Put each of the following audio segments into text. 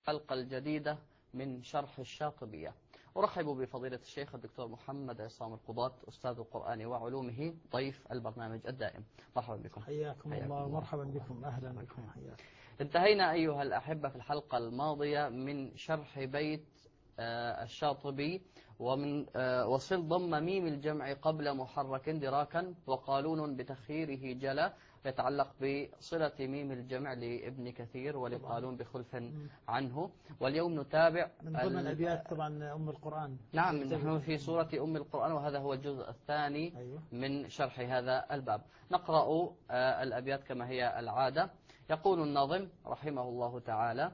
الحلقة الجديدة من شرح الشاطبية. أرحب بفضيلة الشيخ الدكتور محمد عصام القضاة أستاذ القرآن وعلومه ضيف البرنامج الدائم. مرحبا بكم. حياكم الله ومرحبا بكم. أهلا بكم. حياكم. انتهينا أيها الأحبة في الحلقة الماضية من شرح بيت الشاطبي ومن وصل ضم ميم الجمع قبل محرك دراكا وقالون بتخييره جلا، يتعلق بصلة ميم الجمع لابن كثير ولقالون بخلف عنه. واليوم نتابع من ضمن الأبيات طبعا أم القرآن. نعم، نحن في سورة أم القرآن وهذا هو الجزء الثاني من شرح هذا الباب. نقرأ الأبيات كما هي العادة. يقول الناظم رحمه الله تعالى: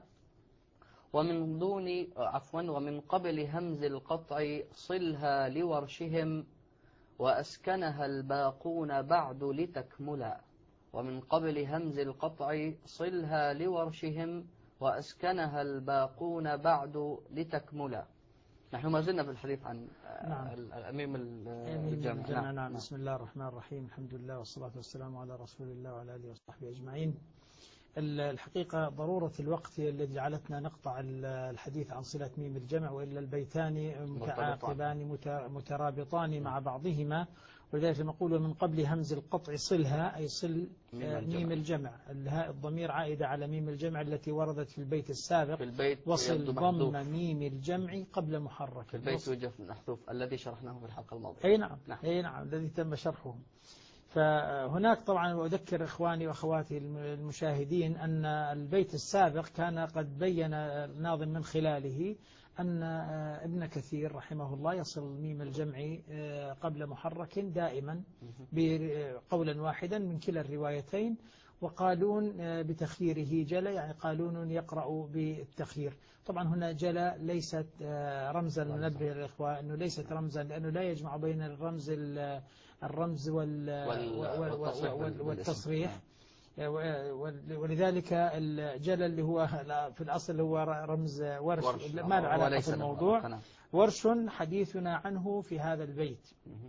ومن قبل همز القطع صلها لورشهم وأسكنها الباقون بعد لتكملا. ومن قبل همز القطع صلها لورشهم وأسكنها الباقون بعد لتكملا. نحن ما زلنا في الحديث عن ميم الجمع. نعم. بسم الله الرحمن الرحيم. الحمد لله والصلاة والسلام على رسول الله وعلى آله وصحبه أجمعين. الحقيقة ضرورة الوقت الذي جعلتنا نقطع الحديث عن صلة ميم الجمع، وإلا البيتان متعاقبان مترابطان مع بعضهما، ولذلك نقول من قبل همز القطع صلها أي صل ميم الجمع. الهاء الضمير عائدة على ميم الجمع التي وردت في البيت السابق، وصل ضم ميم الجمع قبل محرك. في البيت يوجد محذوف الذي شرحناه في الحلقة الماضية. أي نعم الذي تم شرحه. فهناك طبعا أذكر إخواني وأخواتي المشاهدين أن البيت السابق كان قد بين الناظم من خلاله أن ابن كثير رحمه الله يصل ميم الجمع قبل محرك دائما بقولا واحدا من كلا الروايتين، وقالون بتخييره جلى، يعني قالون يقرأ بالتخيير. طبعا هنا جلى ليست رمزا، ننبه للإخوة أنه ليست رمزا لأنه لا يجمع بين الرمز والتصريح، ولذلك الجلى اللي هو في الأصل هو رمز ورش ما له علاقة في الموضوع. ورش حديثنا عنه في هذا البيت.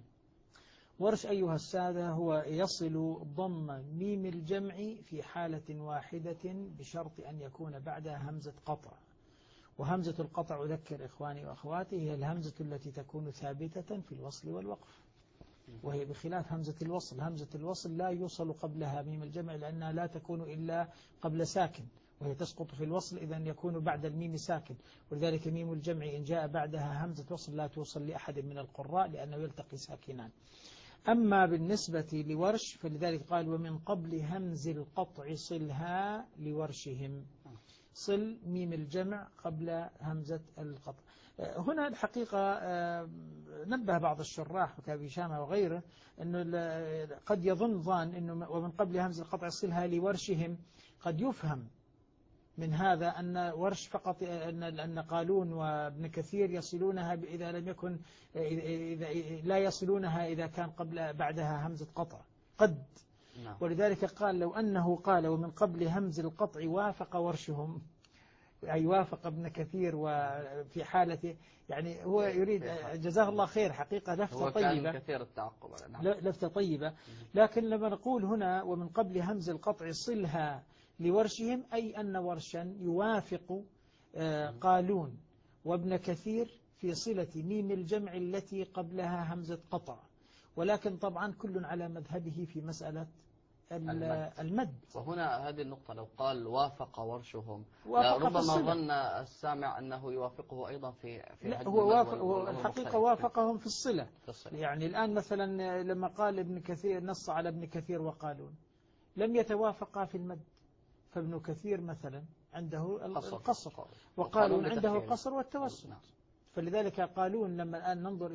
ورش أيها السادة هو يصل ضم ميم الجمع في حالة واحدة بشرط أن يكون بعدها همزة قطع. وهمزة القطع أذكر إخواني وأخواتي هي الهمزة التي تكون ثابتة في الوصل والوقف، وهي بخلاف همزة الوصل. همزة الوصل لا يوصل قبلها ميم الجمع لأنها لا تكون إلا قبل ساكن، وهي تسقط في الوصل إذن يكون بعد الميم ساكن، ولذلك ميم الجمع إن جاء بعدها همزة وصل لا توصل لأحد من القراء لأنه يلتقي ساكنان. أما بالنسبة لورش فلذلك قال ومن قبل همز القطع صلها لورشهم. صل ميم الجمع قبل همزة القطع. هنا الحقيقة نبه بعض الشراح وكابي شامة وغيره أنه قد يظن ظان أنه ومن قبل همز القطع صلها لورشهم، قد يفهم من هذا أن ورش فقط أن قالون وابن كثير يصلونها إذا لم يكن إذا لا يصلونها إذا كان بعدها همزة قطع قد. ولذلك قال لو أنه قال ومن قبل همز القطع وافق ورشهم، أي وافق ابن كثير وفي حالة، يعني هو يريد جزاه الله خير حقيقة لفتة طيبة، كان كثير التعقب. لفتة طيبة. لكن لما نقول هنا ومن قبل همز القطع صلها لورشهم أي أن ورشا يوافق قالون وابن كثير في صلة ميم الجمع التي قبلها همزة قطع، ولكن طبعا كل على مذهبه في مسألة المد. وهنا هذه النقطة لو قال وافق ورشهم ربما ظن السامع أنه يوافقه أيضا في لا هو الحقيقة وافقهم في الصلة. يعني الآن مثلا لما قال ابن كثير نص على ابن كثير وقالون لم يتوافقا في المد، فابن كثير مثلا عنده القصر وقالون عنده القصر والتوسط. فلذلك قالون لما الآن ننظر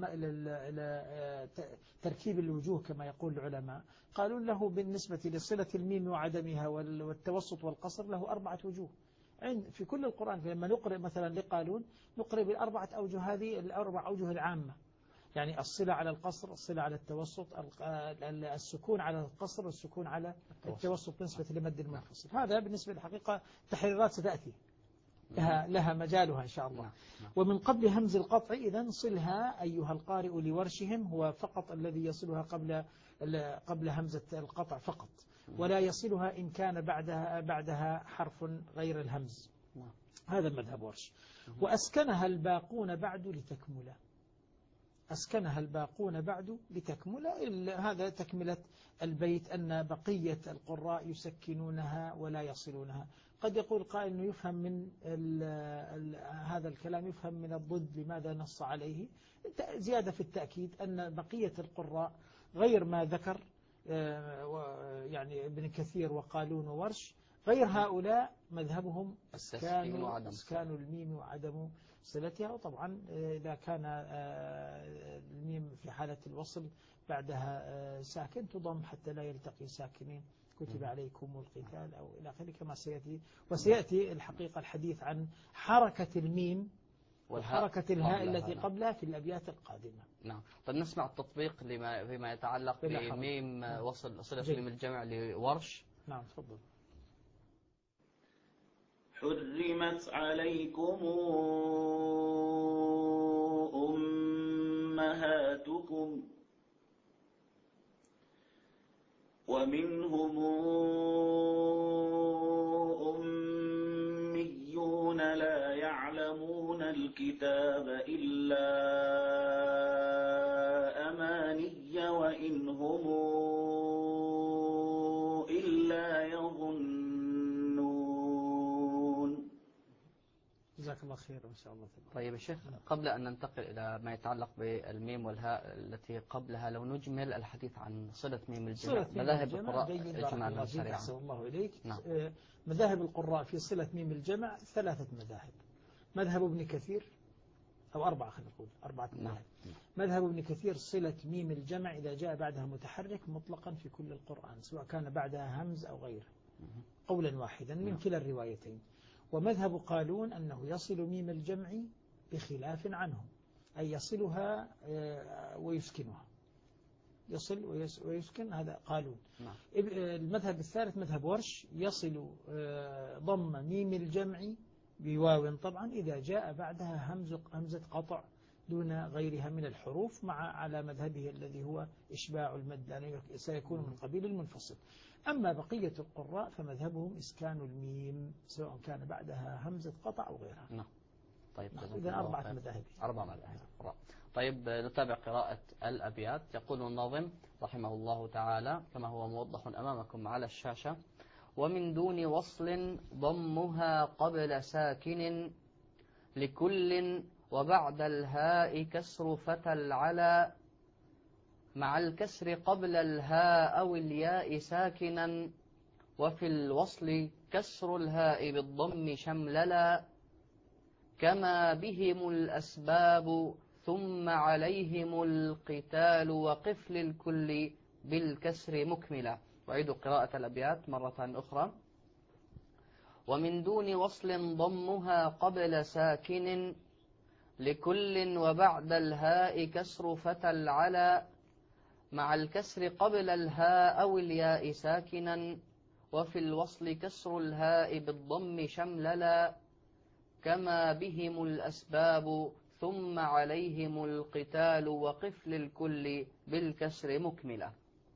إلى تركيب الوجوه كما يقول العلماء، قالون له بالنسبة لصلة الميم وعدمها والتوسط والقصر له 4 وجوه في كل القرآن. فلما نقرأ مثلا لقالون نقرأ بالأربعة أوجه، هذه الأربع أوجه العامة، يعني الصلة على القصر، الصلة على التوسط، السكون على القصر والسكون على التوسط بالنسبة لمد المنفصل. هذا بالنسبة للحقيقة تحريرات ستأتي لها مجالها إن شاء الله. ومن قبل همز القطع إذن صلها أيها القارئ لورشهم، هو فقط الذي يصلها قبل همزة القطع فقط، ولا يصلها إن كان بعدها حرف غير الهمز. هذا مذهب ورش. وأسكنها الباقون بعد لتكمل، أسكنها الباقون بعد لتكمل. هذا تكملة البيت أن بقية القراء يسكنونها ولا يصلونها. قد يقول قائل أنه يفهم من هذا الكلام يفهم من الضد لماذا نص عليه. زيادة في التأكيد أن بقية القراء غير ما ذكر يعني ابن كثير وقالون وورش، غير هؤلاء مذهبهم اسكان الميم وعدم صلتها. وطبعا إذا كان الميم في حالة الوصل بعدها ساكن تضم حتى لا يلتقي ساكنين، كتب عليكم القتال أو إلى آخره كما سيأتي. وسيأتي الحقيقة الحديث عن حركة الميم وحركة الهاء التي قبلها في الأبيات القادمة. نعم. طيب نسمع التطبيق فيما يتعلق بميم وصل صلة ميم الجمع لورش. نعم تفضل. حرمت عليكم أمهاتكم ومنهم أميون لا يعلمون الكتاب إلا أماني وإن هم إلا يظنون. جزاك الله خير إن شاء الله. طيب يا شيخ، قبل أن ننتقل إلى ما يتعلق بالميم والهاء التي قبلها، لو نجمل الحديث عن صلة ميم الجمع، مذاهب القراء إجمالا سريعا. أحسن الله إليك. نعم. مذاهب القراء في صلة ميم الجمع 3 مذاهب. مذهب ابن كثير أو 4، خلينا نقول 4 مذاهب. مذهب ابن كثير صلة ميم الجمع إذا جاء بعدها متحرك مطلقا في كل القرآن، سواء كان بعدها همز أو غيره، قولا واحدا من كلا الروايتين. ومذهب قالون أنه يصل ميم الجمع بخلاف عنهم، أي يصلها ويسكنها، يصل ويسكن، هذا قالون. المذهب الثالث مذهب ورش، يصل ضم ميم الجمع بواو طبعا إذا جاء بعدها همزة قطع دون غيرها من الحروف، على مذهبه الذي هو إشباع المد لأنه سيكون من قبيل المنفصل. أما بقية القراء فمذهبهم إسكان الميم سواء كان بعدها همزة قطع أو غيرها. نعم. طيب إذن 4 مذاهب. 4 مذاهب. طيب نتابع قراءة الأبيات. يقول الناظم رحمه الله تعالى كما هو موضح أمامكم على الشاشة: ومن دون وصل ضمها قبل ساكن لكل وبعد الهاء كسر فتى العلا مع الكسر قبل الهاء أو الياء ساكنا وفي الوصل كسر الهاء بالضم شمللا كما بهم الأسباب ثم عليهم القتال وقف للكل بالكسر مكملا. وعيد قراءة الأبيات مرة أخرى: ومن دون وصل ضمها قبل ساكن لكل وبعد الهاء كسر فتى العلا مع الكسر قبل الهاء أو الياء ساكنا وفي الوصل كسر الهاء بالضم شمللا كما بهم الأسباب ثم عليهم القتال وقف للكل بالكسر مكملا.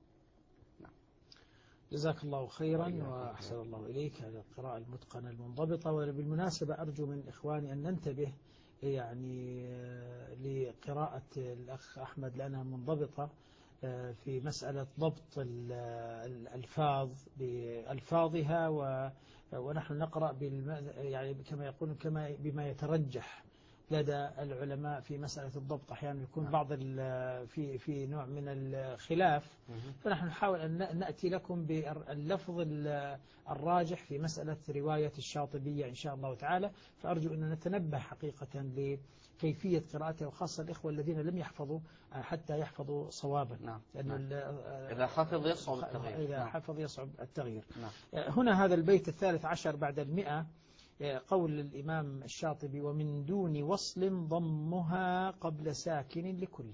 جزاك الله خيرا وأحسن الله إليك. هذه القراءة المتقنة المنضبطة. وبالمناسبة أرجو من إخواني أن ننتبه يعني لقراءة الأخ أحمد لأنها منضبطة في مسألة ضبط الألفاظ بألفاظها، ونحن نقرأ يعني كما يقولون بما يترجح لدى العلماء في مسألة الضبط. أحيانا يكون بعض في نوع من الخلاف، فنحن نحاول أن نأتي لكم باللفظ الراجح في مسألة رواية الشاطبية إن شاء الله تعالى. فأرجو أن نتنبه حقيقة لكيفية قراءته، وخاصة الإخوة الذين لم يحفظوا حتى يحفظوا صوابا. نعم. إذا حفظ يصعب التغيير. إذا حفظ يصعب التغيير. هنا هذا البيت 13 بعد 100 قول الإمام الشاطبي: ومن دون وصل ضمها قبل ساكن لكل.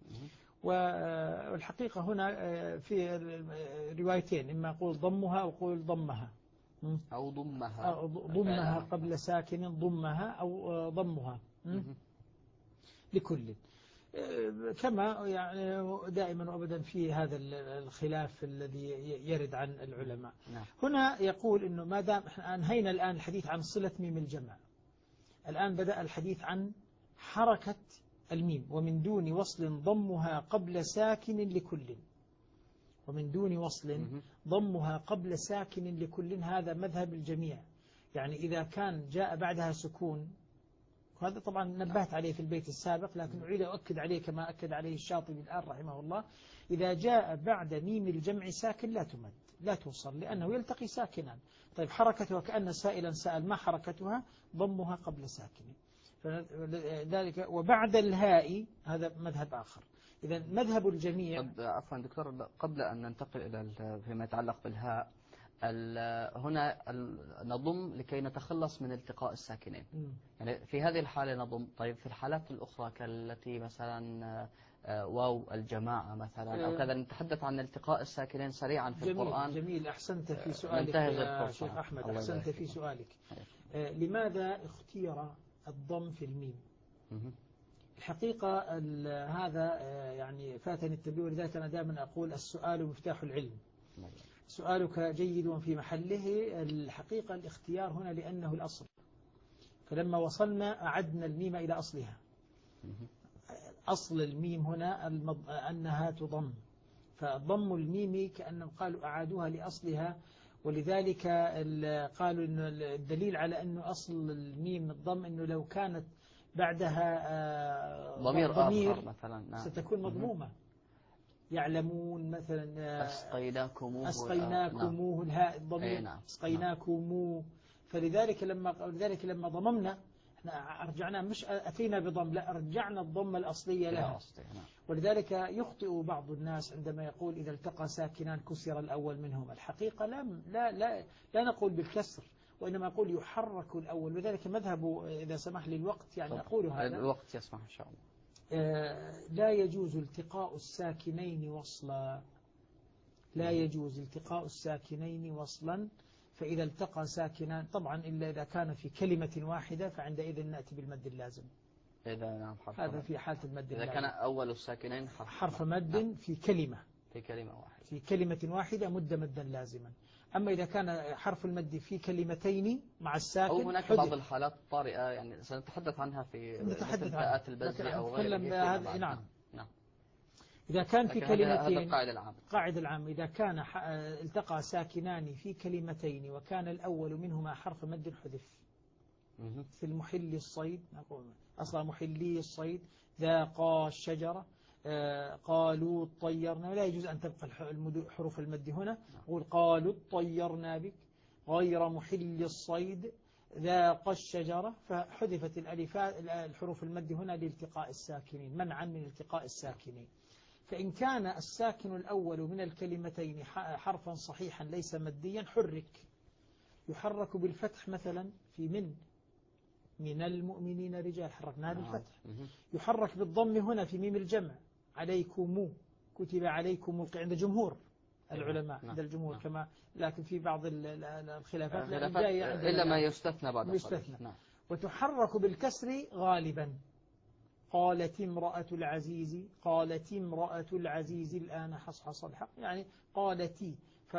والحقيقة هنا في روايتين، إما يقول ضمها أو يقول ضمها أو ضمها قبل ساكن ضمها أو ضمها لكل، كما يعني دائما وأبدا في هذا الخلاف الذي يرد عن العلماء. هنا يقول إنه ما دام أنهينا الآن الحديث عن صلة ميم الجمع الآن بدأ الحديث عن حركة الميم. ومن دون وصل ضمها قبل ساكن لكل، ومن دون وصل ضمها قبل ساكن لكل، هذا مذهب الجميع. يعني إذا كان جاء بعدها سكون، وهذا طبعا نبهت عليه في البيت السابق، لكن أريد أؤكد عليه كما أكد عليه الشاطبي الآن رحمه الله، إذا جاء بعد ميم الجمع ساكن لا تمد، لا توصل، لأنه يلتقي ساكنا. طيب حركتها كأن سائلا سأل، ما حركتها؟ ضمها قبل ساكن. ذلك وبعد الهاء هذا مذهب آخر. إذا مذهب الجميع. عفوا دكتور، قبل أن ننتقل إلى فيما يتعلق بالهاء، هنا نضم لكي نتخلص من التقاء الساكنين. يعني في هذه الحالة نضم. طيب في الحالات الأخرى كالتي مثلا واو الجماعة مثلا أو كذا، نتحدث عن التقاء الساكنين سريعا في القرآن. جميل، أحسنت في سؤالك يا شيخ أحمد، أحسنت في سؤالك. لماذا اختير الضم في الميم؟ الحقيقة هذا يعني فاتني التنبيه، ولذلك أنا دائما أقول السؤال مفتاح العلم. سؤالك جيد وفي محله. الحقيقة الاختيار هنا لأنه الأصل، فلما وصلنا أعدنا الميم إلى أصلها. أصل الميم هنا أنها تضم، فضم الميم كأنهم قالوا أعادوها لأصلها. ولذلك قالوا إنه الدليل على أنه أصل الميم الضم أنه لو كانت بعدها ضمير آخر مثلا ستكون مضمومة. يعلمون مثلا أسقيناكموه الهاء الضمير أسقيناكموه. فلذلك لما ضممنا احنا رجعنا، مش أتينا بضم، لا رجعنا الضمة الأصلية لها. ولذلك يخطئ بعض الناس عندما يقول إذا التقى ساكنان كسر الأول منهما. الحقيقة لا نقول بالكسر، وإنما أقول يحرك الأول. وذلك مذهب، إذا سمح لي الوقت يعني أقول هذا، الوقت يسمح إن شاء الله. لا يجوز التقاء الساكنين وصلا، لا يجوز التقاء الساكنين وصلا. فإذا التقى ساكنان طبعا إلا إذا كان في كلمة واحدة، فعندئذ نأتي بالمد اللازم. نعم، هذا في حالة المد إذا كان أول الساكنين حرف مد في كلمة، في كلمة واحدة مد مدا لازما. أما إذا كان حرف المد في كلمتين مع الساكن، أو هناك بعض الحالات الطارئة يعني سنتحدث عنها في مثل تاءات البزي أو غيره. نعم. إذا كان في كلمتين، القاعدة العامة إذا كان التقى ساكنان في كلمتين وكان الأول منهما حرف مد حذف. في المحل الصيد نقول أصلا محلي الصيد، ذاقا الشجرة، قالوا طيرنا، لا يجوز أن تبقى حروف المد هنا. قول قالوا طيرنا بك، غير محل الصيد، ذاق الشجرة، فحذفت الحروف المد هنا لالتقاء الساكنين، منعا من التقاء الساكنين. فإن كان الساكن الأول من الكلمتين حرفا صحيحا ليس مديا يحرك بالفتح، مثلا في من المؤمنين رجال حركناه بالفتح. يحرك بالضم هنا في ميم الجمع عليكم، كتب عليكم عند جمهور العلماء، عند الجمهور كما، لكن في بعض الخلافات إلا ما يستثنى بعد يستثنى. وتحرك بالكسر غالبا. قالت امرأة العزيز الآن حصحص الحق، يعني قالتي.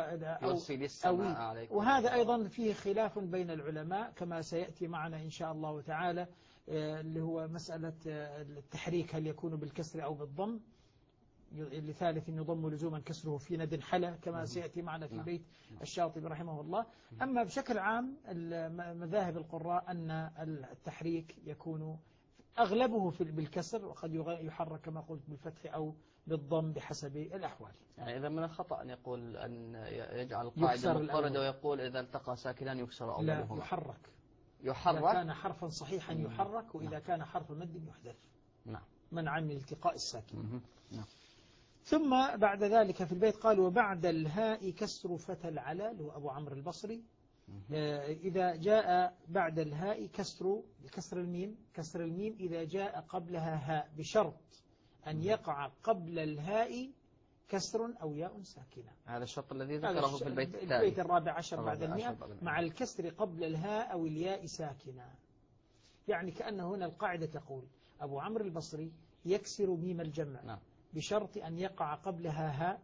وهذا أيضا فيه خلاف بين العلماء كما سيأتي معنا إن شاء الله تعالى، اللي هو مسألة التحريك هل يكون بالكسر أو بالضم. لثالث يضم لزوما كسره في ند حلا كما سيأتي معنا في بيت الشاطبي رحمه الله. أما بشكل عام مذاهب القراء أن التحريك يكون أغلبه بالكسر، وقد يحرك كما قلت بالفتح أو بالضم بحسب الأحوال. يعني إذا من الخطأ أن يقول أن يجعل القاعدة مضطردة ويقول إذا التقى ساكنان يكسر أولهما. لا، يحرك. إذا كان حرفا صحيحا يحرك، وإذا كان حرف مد يحذف. منعا من التقاء الساكن. ثم بعد ذلك في البيت قال وبعد الهاء كسر فتى العلا، اللي هو أبو عمرو البصري. إذا جاء بعد الهاء كسر الميم إذا جاء قبلها هاء، بشرط أن يقع قبل الهاء كسر أو ياء ساكنة. هذا الشرط الذي ذكره في البيت الرابع عشر بعد 100 مع الكسر قبل الهاء أو الياء ساكنة. يعني كأن هنا القاعدة تقول أبو عمرو البصري يكسر ميم الجمع بشرط أن يقع قبلها هاء،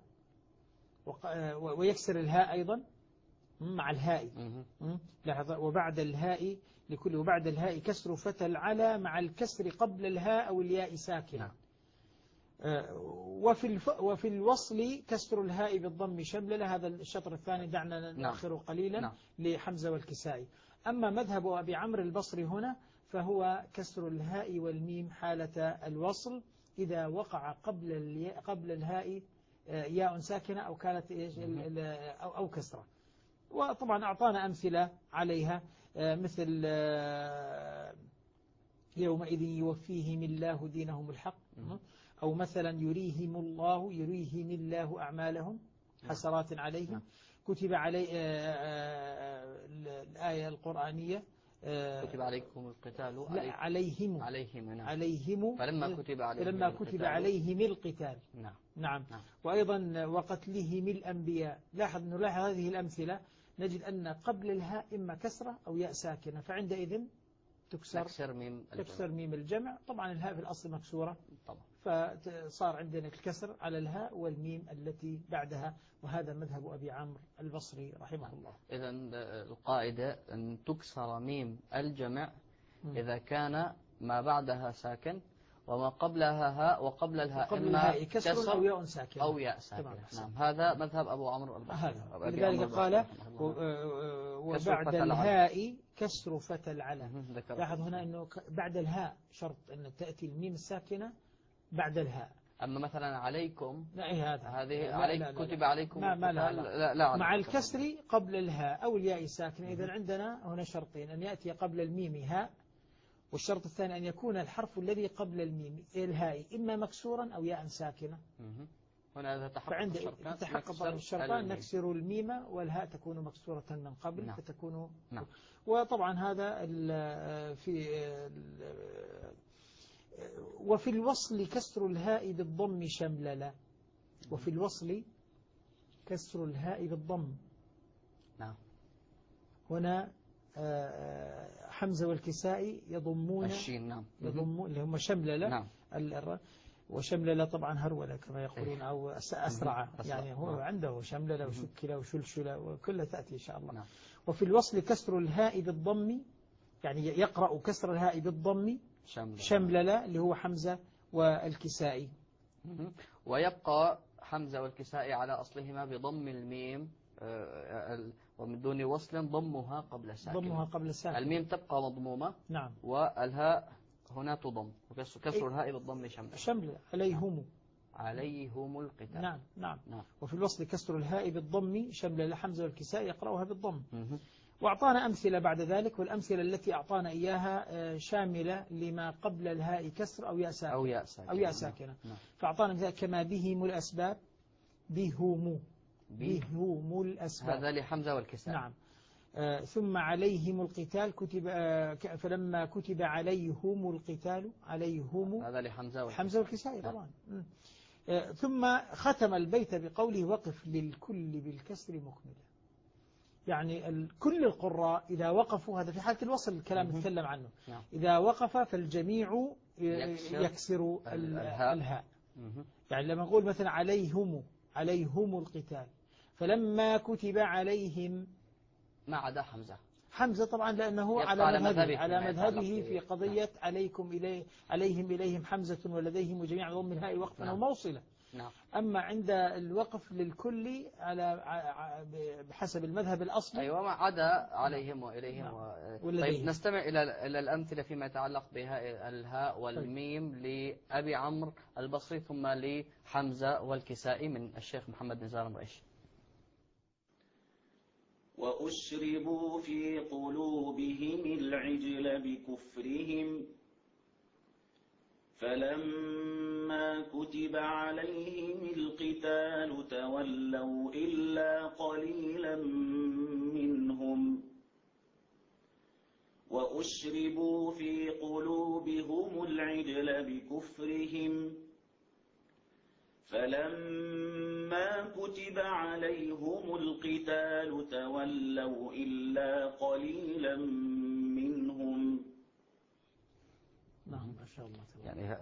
ويكسر الهاء أيضا مع الهاء. وبعد الهاء لكل وبعد الهاء كسر فتى العلى مع الكسر قبل الهاء أو الياء ساكنة. وفي الوصل كسر الهاء بالضم شمللة. هذا الشطر الثاني دعنا نأخره قليلا لحمزة والكسائي. أما مذهب أبي عمرو البصري هنا فهو كسر الهاء والميم حالة الوصل إذا وقع قبل الهاء ياء ساكنة أو كانت أو كسرة. وطبعا أعطانا أمثلة عليها مثل يومئذ يوفيهم الله دينهم الحق، أو مثلا يريهم الله أعمالهم حسرات عليهم. كتب علي الآية القرآنية كتب عليكم القتال عليهم فلما كتب عليهم القتال. نعم. وأيضا وقتلهم الأنبياء. نلاحظ هذه الأمثلة نجد أن قبل الهاء إما كسرة أو ياء ساكنة، فعندئذ تكسر ميم الجمع. طبعا الهاء في الأصل مكسورة طبعا، فصار عندنا الكسر على الهاء والميم التي بعدها، وهذا مذهب أبي عمرو البصري رحمه الله. إذن القاعدة أن تكسر ميم الجمع إذا كان ما بعدها ساكن وما قبلها هاء وقبل الهاء إما كسر أو ياء ساكنة. نعم، هذا مذهب أبو عمرو البصري. لذلك قال وبعد الهاء كسر فتى العلى. لاحظ هنا أنه بعد الهاء شرط أن تأتي الميم الساكنة بعد الهاء. أما مثلا عليكم هذه كتب عليكم لا مع الكسر قبل الهاء أو الياء ساكنة. إذن عندنا هنا شرطين: أن يأتي قبل الميم هاء، والشرط الثاني أن يكون الحرف الذي قبل الميم الهاء إما مكسورا أو ياء ساكنة. هنا إذا تحقق الشرطان نكسر الميم والهاء تكون مكسورة من قبل فتكون. وطبعا هذا وفي الوصل كسر الهاء بالضم شمللة. وفي الوصل كسر الهاء بالضم. هنا حمزة والكسائي يضمون الشين. يضمون اللي هم شمللة. وشمللة طبعا هرولة كما يقولون أو أسرع يعني هو عنده شمللة وشكلة وشلشلة وكلها تأتي إن شاء الله. وفي الوصل كسر الهاء بالضم، يعني يقرأ كسر الهاء بالضم شمللة اللي هو حمزة والكسائي. ويبقى حمزة والكسائي على أصلهما بضم الميم ومن دون وصل ضمها قبل ساكن. الميم تبقى مضمومة. نعم. والهاء هنا تضم، كسر الهاء بالضم شمل عليهم القتال. نعم. وفي الوصل كسر الهاء بالضم شمل حمزة والكسائي يقرأها بالضم. وأعطانا أمثلة بعد ذلك، والأمثلة التي أعطانا إياها شاملة لما قبل الهاء كسر أو ياء ساكنة. فأعطانا مثال كما بهم الأسباب، بهم الأسباب، هذا لحمزة والكسائي. نعم. ثم عليهم القتال فلما كتب عليهم القتال هذا لحمزة والكسائي طبعا. ثم ختم البيت بقوله وقف للكل بالكسر مكملا. يعني كل القراء إذا وقفوا، هذا في حالة الوصل الكلام نتكلم عنه، إذا وقف فالجميع يكسر الهاء. يعني لما نقول مثلا عليهم القتال فلما كتب عليهم ما عدا حمزة طبعا لأنه على مذهبه في قضية عليهم إليهم حمزة ولديهم جميعا ضم الهاء وقفا وموصلة. أما عند الوقف للكل بحسب المذهب الأصلي أيوة ما عدا عليهم وإليهم طيب نستمع إلى الأمثلة فيما يتعلق بها الهاء والميم لأبي عمرو البصري ثم لحمزة والكسائي من الشيخ محمد نزار مريش. وأشربوا في قلوبهم العجل بكفرهم فلما كتب عليهم القتال تولوا إلا قليلا منهم وأشربوا في قلوبهم العجل بكفرهم فلما كتب عليهم القتال تولوا إلا قليلا منهم. نعم ما شاء الله. يعني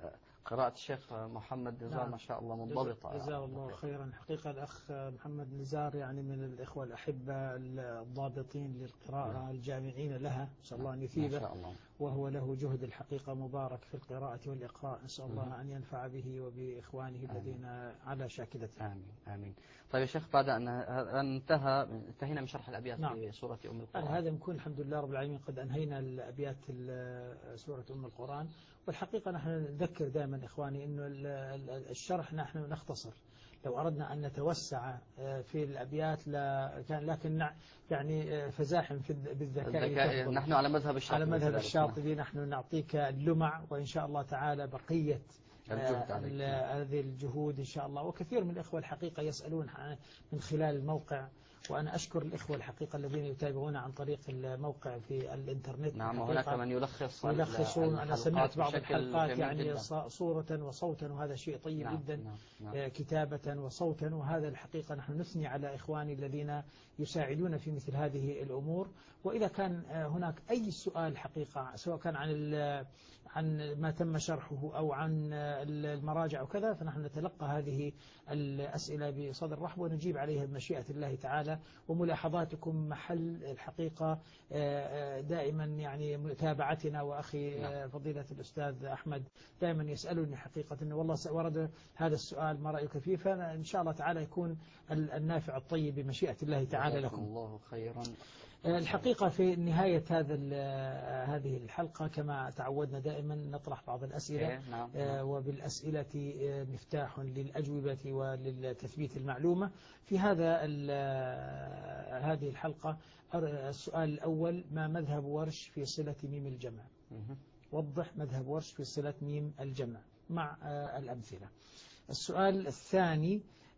قراءة الشيخ محمد نزار ما شاء الله منضبطة. جزاه الله خيرا. حقيقة الأخ محمد نزار يعني من الإخوة الأحبة الضابطين للقراءة الجامعين لها، نسأل الله أن يثيبه، وهو له جهد الحقيقة مبارك في القراءة والإقراء، نسأل الله أن ينفع به وبإخوانه الذين على شاكلته. آمين آمين. طيب يا شيخ، بعد أن انتهينا من شرح الأبيات في سورة أم القرآن، هذا نكون الحمد لله رب العالمين قد أنهينا الأبيات سورة أم القرآن. والحقيقة نحن نذكر دائما إخواني أنه الشرح نحن نختصر، لو أردنا أن نتوسع في الأبيات لكن يعني فزاحم بالذكاء. نحن على مذهب الشاطبي، على مذهب الشاطبي نحن نعطيك اللمع، وإن شاء الله تعالى بقية هذه الجهود إن شاء الله. وكثير من الإخوة الحقيقة يسألون من خلال الموقع، وأنا أشكر الإخوة الحقيقة الذين يتابعون عن طريق الموقع في الإنترنت. نعم، وهناك من يلخصون. أنا سمعت بعض الحلقات يعني صورة وصوتا، وهذا شيء طيب جدا. كتابة وصوتا، وهذا الحقيقة نحن نثني على إخواني الذين يساعدون في مثل هذه الأمور. وإذا كان هناك أي سؤال حقيقة، سواء كان عن ما تم شرحه أو عن المراجع وكذا، فنحن نتلقى هذه الأسئلة بصدر رحب ونجيب عليها بمشيئة الله تعالى. وملاحظاتكم محل الحقيقة دائما يعني متابعتنا. وأخي فضيلة الأستاذ أحمد دائما يسألني حقيقة أنه والله ورد هذا السؤال ما رأيك فيه، فإن شاء الله تعالى يكون النافع الطيب بمشيئة الله تعالى لكم. الله خيرا. الحقيقة في نهاية هذه الحلقة كما تعودنا دائما نطرح بعض الأسئلة. وبالأسئلة مفتاح للأجوبة وللتثبيت المعلومة. في هذه الحلقة السؤال الأول: ما مذهب ورش في صلة ميم الجمع؟ وضح مذهب ورش في صلة ميم الجمع مع الأمثلة. السؤال الثاني: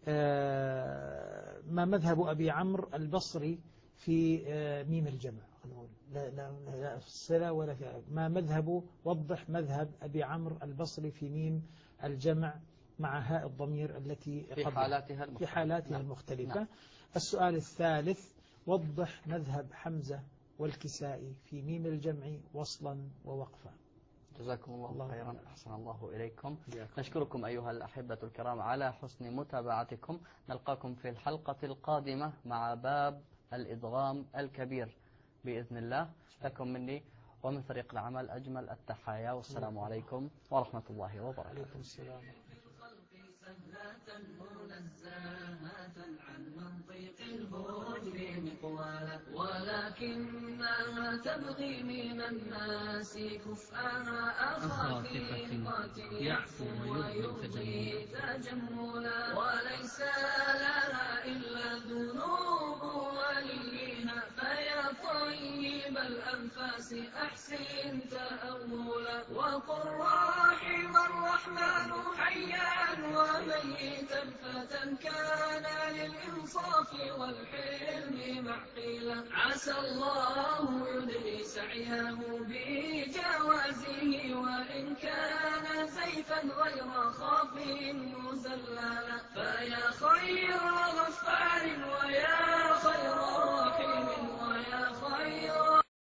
ما مذهب أبي عمرو البصري في ميم الجمع؟ لا في الصلة ولا في ما مذهب. وضح مذهب أبي عمرو البصري في ميم الجمع مع هاء الضمير التي في حالاتها المختلفة. السؤال الثالث: وضح مذهب حمزة والكسائي في ميم الجمع وصلا ووقفا. جزاكم الله خيرا، أحسن الله إليكم. نشكركم أيها الأحبة الكرام على حسن متابعتكم. نلقاكم في الحلقة القادمة مع باب الإدغام الكبير بإذن الله. لكم مني ومن فريق العمل أجمل التحايا، والسلام عليكم ورحمة الله وبركاته. عليكم السلام. عن منطق الهجر مقوالا، ولكنها تبغي من الناس كفءها أخافقة يعفو ويبغي تجملا، وليس لها إلا الذنوب وليها، فيا طيب الأنفاس أحسن تأولا، وقل رحم الرحمن حيا وميتا فتى كان للإنصاف والحلم معقلا، عسى الله يدري سعيه بجوازه، وإن كان زيفا غير خاف مزللا، فيا خير